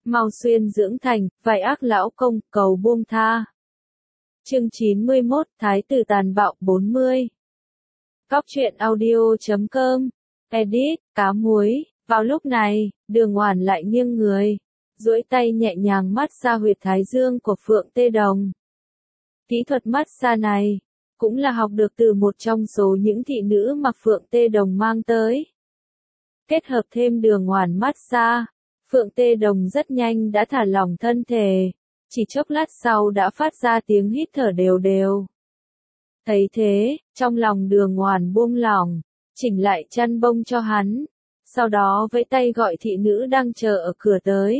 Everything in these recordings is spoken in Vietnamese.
mau xuyên dưỡng thành, vài ác lão công, cầu buông tha. Chương 91, Thái tử tàn bạo 40. Cóc truyện audio.com. Edit, cá muối. Vào lúc này, Đường Oản lại nghiêng người, duỗi tay nhẹ nhàng massage huyệt thái dương của Phượng Tê Đồng. Kỹ thuật massage này cũng là học được từ một trong số những thị nữ mà Phượng Tê Đồng mang tới. Kết hợp thêm Đường Oản massage, Phượng Tê Đồng rất nhanh đã thả lỏng thân thể, chỉ chốc lát sau đã phát ra tiếng hít thở đều đều. Thấy thế, trong lòng Đường Oản buông lỏng, chỉnh lại chăn bông cho hắn, sau đó vẫy tay gọi thị nữ đang chờ ở cửa tới.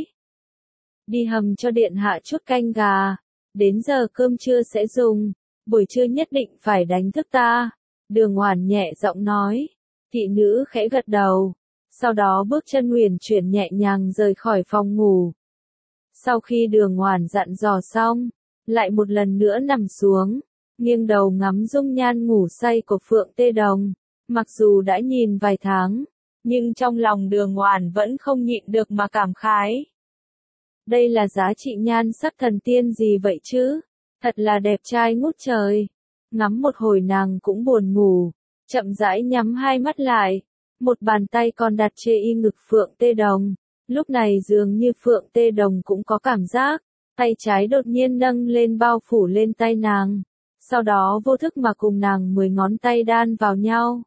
Đi hầm cho điện hạ chút canh gà, đến giờ cơm trưa sẽ dùng, buổi trưa nhất định phải đánh thức ta. Đường Oản nhẹ giọng nói, thị nữ khẽ gật đầu, sau đó bước chân uyển chuyển nhẹ nhàng rời khỏi phòng ngủ. Sau khi Đường Oản dặn dò xong, lại một lần nữa nằm xuống, nghiêng đầu ngắm dung nhan ngủ say của Phượng Tê Đồng. Mặc dù đã nhìn vài tháng, nhưng trong lòng Đường Oản vẫn không nhịn được mà cảm khái. Đây là giá trị nhan sắc thần tiên gì vậy chứ? Thật là đẹp trai ngút trời. Ngắm một hồi nàng cũng buồn ngủ, chậm rãi nhắm hai mắt lại, một bàn tay còn đặt trên y ngực Phượng Tê Đồng. Lúc này dường như Phượng Tê Đồng cũng có cảm giác, tay trái đột nhiên nâng lên bao phủ lên tay nàng, sau đó vô thức mà cùng nàng 10 ngón tay đan vào nhau.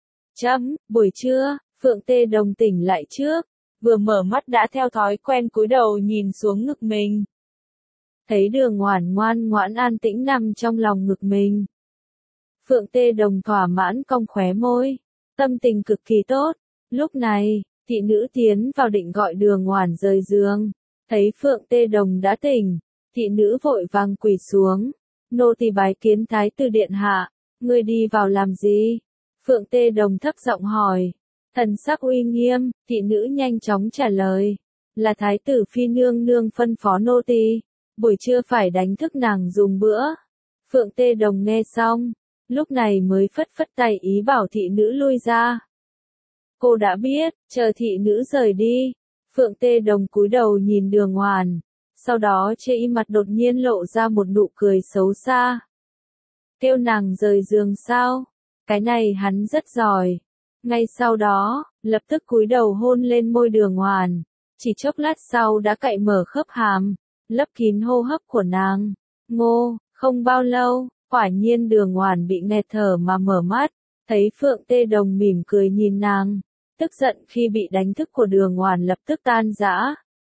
Buổi trưa, Phượng Tê Đồng tỉnh lại trước, vừa mở mắt đã theo thói quen cúi đầu nhìn xuống ngực mình. Thấy Đường Oản ngoan ngoãn an tĩnh nằm trong lòng ngực mình. Phượng Tê Đồng thỏa mãn cong khóe môi, tâm tình cực kỳ tốt. Lúc này, thị nữ tiến vào định gọi Đường Oản rời giường, thấy Phượng Tê Đồng đã tỉnh, thị nữ vội vàng quỳ xuống, nô tỳ bái kiến Thái tử điện hạ, ngươi đi vào làm gì? Phượng Tê Đồng thấp giọng hỏi, thần sắc uy nghiêm, thị nữ nhanh chóng trả lời, là Thái tử phi nương nương phân phó nô tỳ, buổi trưa phải đánh thức nàng dùng bữa. Phượng Tê Đồng nghe xong, lúc này mới phất phất tay ý bảo thị nữ lui ra. Cô đã biết, chờ thị nữ rời đi. Phượng Tê Đồng cúi đầu nhìn Đường Oản, sau đó trên mặt đột nhiên lộ ra một nụ cười xấu xa. Kêu nàng rời giường sao? Cái này hắn rất giỏi. Ngay sau đó, lập tức cúi đầu hôn lên môi Đường Oản, chỉ chốc lát sau đã cạy mở khớp hàm, lấp kín hô hấp của nàng. Ngô, không bao lâu, quả nhiên Đường Oản bị nghẹt thở mà mở mắt, thấy Phượng Tê Đồng mỉm cười nhìn nàng, tức giận khi bị đánh thức của Đường Oản lập tức tan rã.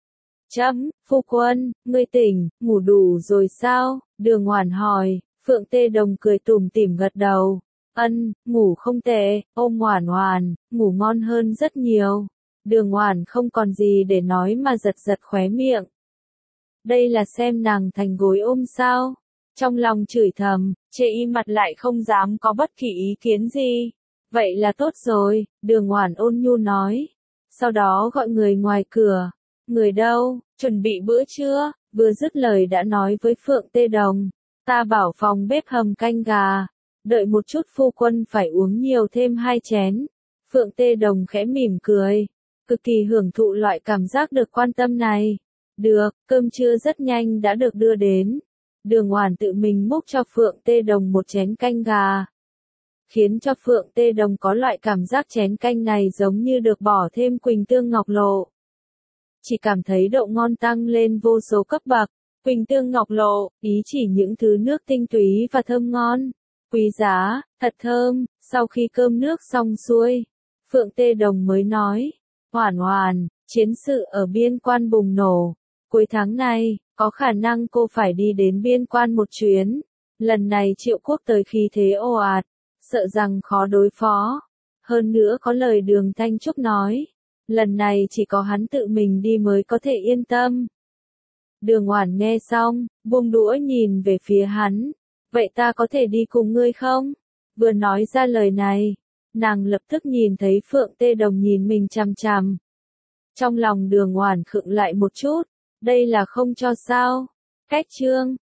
Phu quân, ngươi tỉnh, ngủ đủ rồi sao? Đường Oản hỏi. Phượng Tê Đồng cười tủm tỉm gật đầu. Ngủ không tệ, ôm Oản Oản, ngủ ngon hơn rất nhiều. Đường Oản không còn gì để nói mà giật giật khóe miệng. Đây là xem nàng thành gối ôm sao? Trong lòng chửi thầm, chê y mặt lại không dám có bất kỳ ý kiến gì. Vậy là tốt rồi, Đường Oản ôn nhu nói. Sau đó gọi người ngoài cửa. Người đâu, chuẩn bị bữa trưa, vừa dứt lời đã nói với Phượng Tê Đồng. Ta bảo phòng bếp hầm canh gà. Đợi một chút phu quân phải uống nhiều thêm 2 chén. Phượng Tê Đồng khẽ mỉm cười, cực kỳ hưởng thụ loại cảm giác được quan tâm này. Được, cơm trưa rất nhanh đã được đưa đến. Đường Oản tự mình múc cho Phượng Tê Đồng một chén canh gà, khiến cho Phượng Tê Đồng có loại cảm giác chén canh này giống như được bỏ thêm quỳnh tương ngọc lộ. Chỉ cảm thấy độ ngon tăng lên vô số cấp bậc. Quỳnh tương ngọc lộ, ý chỉ những thứ nước tinh túy và thơm ngon, quý giá, thật thơm. Sau khi cơm nước xong xuôi, Phượng Tê Đồng mới nói, Oản Oản, chiến sự ở biên quan bùng nổ. Cuối tháng này, có khả năng cô phải đi đến biên quan một chuyến. Lần này Triệu Quốc tới khí thế ồ ạt, sợ rằng khó đối phó. Hơn nữa có lời Đường Thanh Trúc nói, lần này chỉ có hắn tự mình đi mới có thể yên tâm. Đường Oản nghe xong, buông đũa nhìn về phía hắn. Vậy ta có thể đi cùng ngươi không? Vừa nói ra lời này, nàng lập tức nhìn thấy Phượng Tê Đồng nhìn mình chằm chằm. Trong lòng Đường Oản khựng lại một chút, đây là không cho sao? Cách chương